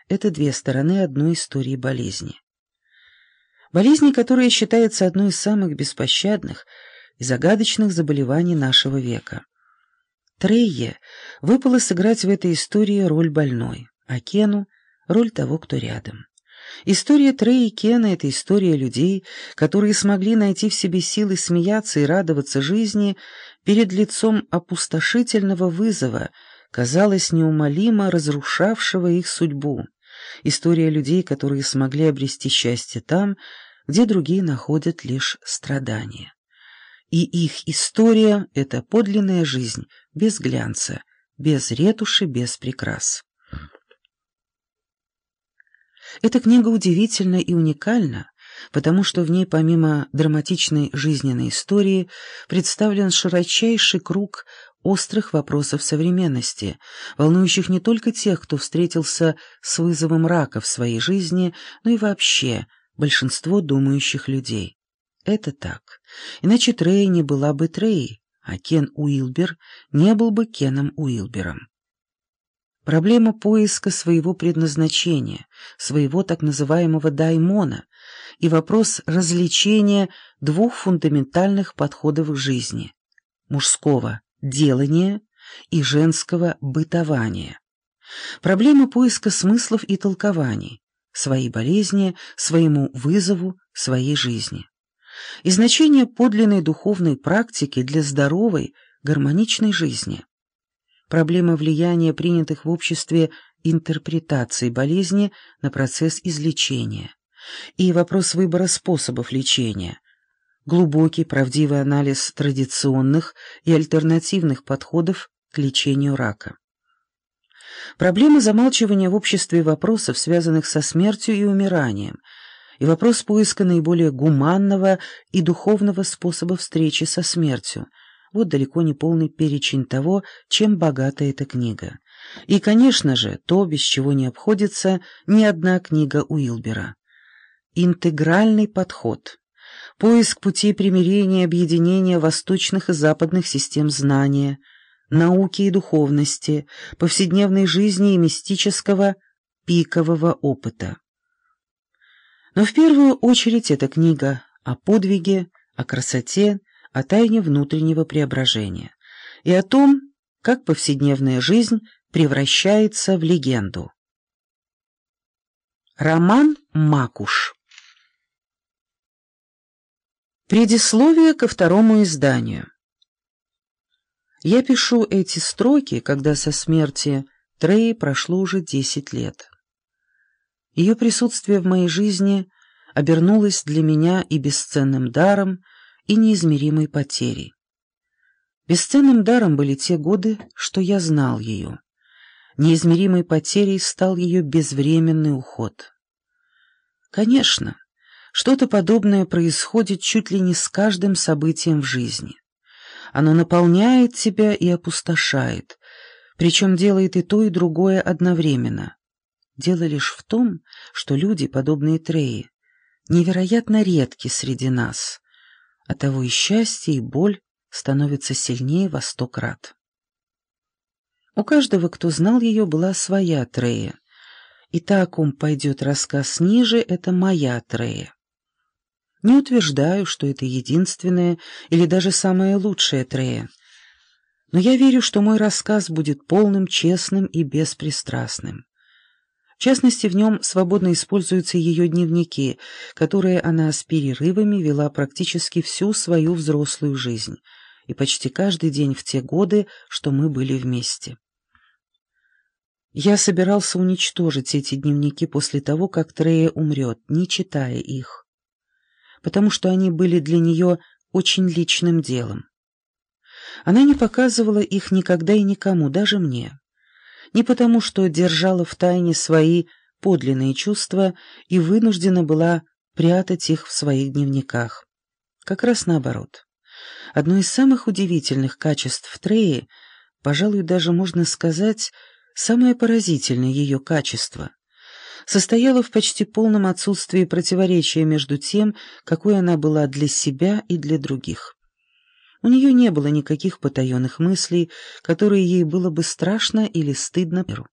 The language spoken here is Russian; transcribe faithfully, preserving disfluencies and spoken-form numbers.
это две стороны одной истории болезни. Болезни, которая считается одной из самых беспощадных и загадочных заболеваний нашего века. Трейе выпало сыграть в этой истории роль больной, а Кену — роль того, кто рядом. История Треи и Кена — это история людей, которые смогли найти в себе силы смеяться и радоваться жизни перед лицом опустошительного вызова, казалось, неумолимо разрушавшего их судьбу. История людей, которые смогли обрести счастье там, где другие находят лишь страдания. И их история — это подлинная жизнь, без глянца, без ретуши, без прикрас. Эта книга удивительна и уникальна, потому что в ней помимо драматичной жизненной истории представлен широчайший круг острых вопросов современности, волнующих не только тех, кто встретился с вызовом рака в своей жизни, но и вообще большинство думающих людей. Это так. Иначе Трей не была бы Трей, а Кен Уилбер не был бы Кеном Уилбером. Проблема поиска своего предназначения, своего так называемого даймона, и вопрос развлечения двух фундаментальных подходов к жизни – мужского делания и женского бытования. Проблема поиска смыслов и толкований, своей болезни, своему вызову, своей жизни. И значение подлинной духовной практики для здоровой, гармоничной жизни. Проблема влияния принятых в обществе интерпретаций болезни на процесс излечения. И вопрос выбора способов лечения. Глубокий, правдивый анализ традиционных и альтернативных подходов к лечению рака. Проблема замалчивания в обществе вопросов, связанных со смертью и умиранием, и вопрос поиска наиболее гуманного и духовного способа встречи со смертью. Вот далеко не полный перечень того, чем богата эта книга. И, конечно же, то, без чего не обходится ни одна книга Уилбера. Интегральный подход. Поиск путей примирения и объединения восточных и западных систем знания, науки и духовности, повседневной жизни и мистического пикового опыта. Но в первую очередь эта книга о подвиге, о красоте, о тайне внутреннего преображения и о том, как повседневная жизнь превращается в легенду. Роман Макуш. Предисловие ко второму изданию. Я пишу эти строки, когда со смерти Треи прошло уже десять лет. Ее присутствие в моей жизни обернулось для меня и бесценным даром, и неизмеримой потерей. Бесценным даром были те годы, что я знал ее. Неизмеримой потерей стал ее безвременный уход. Конечно, что-то подобное происходит чуть ли не с каждым событием в жизни. Оно наполняет тебя и опустошает, причем делает и то, и другое одновременно. Дело лишь в том, что люди, подобные Треи, невероятно редки среди нас. Оттого и счастье, и боль становятся сильнее во сто крат. У каждого, кто знал ее, была своя Трея. И та, о ком пойдет рассказ ниже, это моя Трея. Не утверждаю, что это единственная или даже самая лучшая Трея, но я верю, что мой рассказ будет полным, честным и беспристрастным. В частности, в нем свободно используются ее дневники, которые она с перерывами вела практически всю свою взрослую жизнь, и почти каждый день в те годы, что мы были вместе. Я собирался уничтожить эти дневники после того, как Трея умрет, не читая их, потому что они были для нее очень личным делом. Она не показывала их никогда и никому, даже мне. Не потому, что держала в тайне свои подлинные чувства и вынуждена была прятать их в своих дневниках. Как раз наоборот. Одно из самых удивительных качеств Треи, пожалуй, даже можно сказать, самое поразительное ее качество, состояло в почти полном отсутствии противоречия между тем, какой она была для себя и для других. У нее не было никаких потаенных мыслей, которые ей было бы страшно или стыдно.